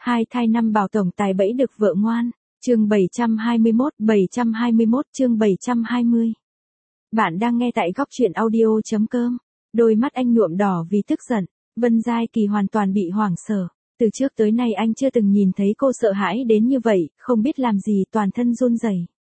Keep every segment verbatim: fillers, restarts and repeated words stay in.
Hai thai năm bảo tổng tài bẫy được vợ ngoan. Chương bảy trăm hai mươi mốt, bảy trăm hai mươi mốt chương bảy trăm hai mươi. Bạn đang nghe tại góc truyện audio chấm com. Đôi mắt anh nhuộm đỏ vì tức giận. Vân Giai Kỳ hoàn toàn bị hoảng sợ. Từ trước tới nay anh chưa từng nhìn thấy cô sợ hãi đến như vậy, không biết làm gì toàn thân run rẩy.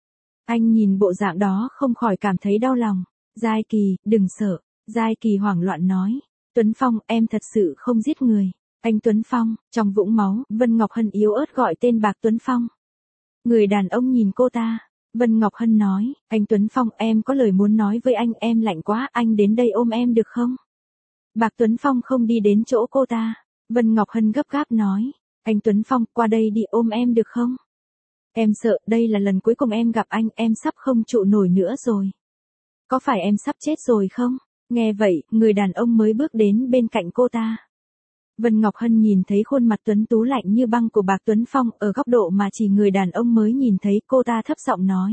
Anh nhìn bộ dạng đó không khỏi cảm thấy đau lòng. Giai Kỳ, đừng sợ. Giai Kỳ hoảng loạn nói. Tuấn Phong, em thật sự không giết người. Anh Tuấn Phong, trong vũng máu, Vân Ngọc Hân yếu ớt gọi tên Bạc Tuấn Phong. Người đàn ông nhìn cô ta. Vân Ngọc Hân nói, anh Tuấn Phong, em có lời muốn nói với anh, em lạnh quá, anh đến đây ôm em được không? Bạc Tuấn Phong không đi đến chỗ cô ta. Vân Ngọc Hân gấp gáp nói, anh Tuấn Phong, qua đây đi ôm em được không? Em sợ, đây là lần cuối cùng em gặp anh, em sắp không trụ nổi nữa rồi. Có phải em sắp chết rồi không? Nghe vậy, người đàn ông mới bước đến bên cạnh cô ta. Vân Ngọc Hân nhìn thấy khuôn mặt tuấn tú lạnh như băng của Bạc Tuấn Phong ở góc độ mà chỉ người đàn ông mới nhìn thấy, cô ta thấp giọng nói.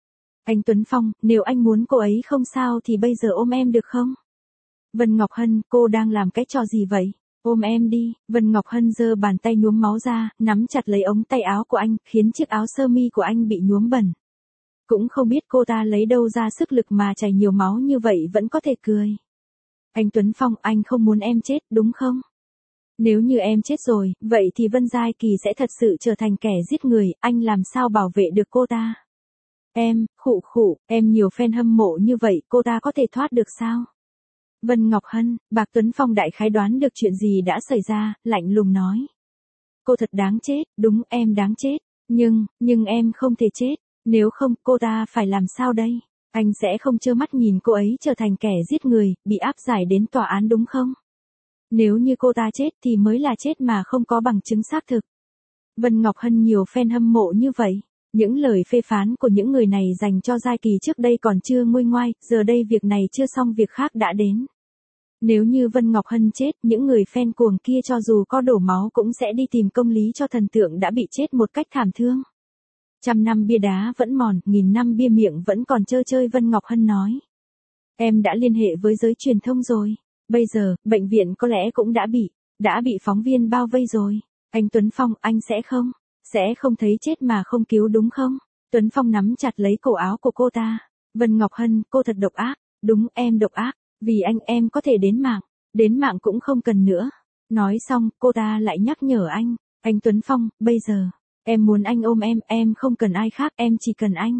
Anh Tuấn Phong, nếu anh muốn cô ấy không sao thì bây giờ ôm em được không? Vân Ngọc Hân, cô đang làm cái trò gì vậy? Ôm em đi. Vân Ngọc Hân giơ bàn tay nhuốm máu ra, nắm chặt lấy ống tay áo của anh, khiến chiếc áo sơ mi của anh bị nhuốm bẩn. Cũng không biết cô ta lấy đâu ra sức lực mà chảy nhiều máu như vậy vẫn có thể cười. Anh Tuấn Phong, anh không muốn em chết, đúng không? Nếu như em chết rồi, vậy thì Vân Giai Kỳ sẽ thật sự trở thành kẻ giết người, anh làm sao bảo vệ được cô ta? Em, khụ khụ, em nhiều fan hâm mộ như vậy, cô ta có thể thoát được sao? Vân Ngọc Hân, Bạc Tuấn Phong đại khái đoán được chuyện gì đã xảy ra, lạnh lùng nói. Cô thật đáng chết, đúng em đáng chết, nhưng, nhưng em không thể chết, nếu không cô ta phải làm sao đây? Anh sẽ không trơ mắt nhìn cô ấy trở thành kẻ giết người, bị áp giải đến tòa án đúng không? Nếu như cô ta chết thì mới là chết mà không có bằng chứng xác thực. Vân Ngọc Hân nhiều fan hâm mộ như vậy. Những lời phê phán của những người này dành cho Giai Kỳ trước đây còn chưa nguôi ngoai, giờ đây việc này chưa xong việc khác đã đến. Nếu như Vân Ngọc Hân chết, những người fan cuồng kia cho dù có đổ máu cũng sẽ đi tìm công lý cho thần tượng đã bị chết một cách thảm thương. Trăm năm bia đá vẫn mòn, nghìn năm bia miệng vẫn còn trơ trơi, Vân Ngọc Hân nói. Em đã liên hệ với giới truyền thông rồi. Bây giờ, bệnh viện có lẽ cũng đã bị, đã bị phóng viên bao vây rồi. Anh Tuấn Phong, anh sẽ không, sẽ không thấy chết mà không cứu đúng không? Tuấn Phong nắm chặt lấy cổ áo của cô ta. Vân Ngọc Hân, cô thật độc ác. Đúng, em độc ác. Vì anh em có thể đến mạng. Đến mạng cũng không cần nữa. Nói xong, cô ta lại nhắc nhở anh. Anh Tuấn Phong, bây giờ, em muốn anh ôm em, em không cần ai khác, em chỉ cần anh.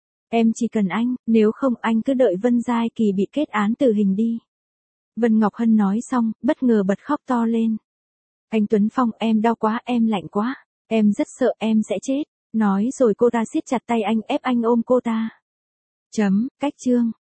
Em chỉ cần anh, nếu không anh cứ đợi Vân Giai Kỳ bị kết án tử hình đi. Vân Ngọc Hân nói xong, bất ngờ bật khóc to lên. Anh Tuấn Phong, em đau quá, em lạnh quá, em rất sợ em sẽ chết. Nói rồi cô ta siết chặt tay anh ép anh ôm cô ta. Chấm, cách chương.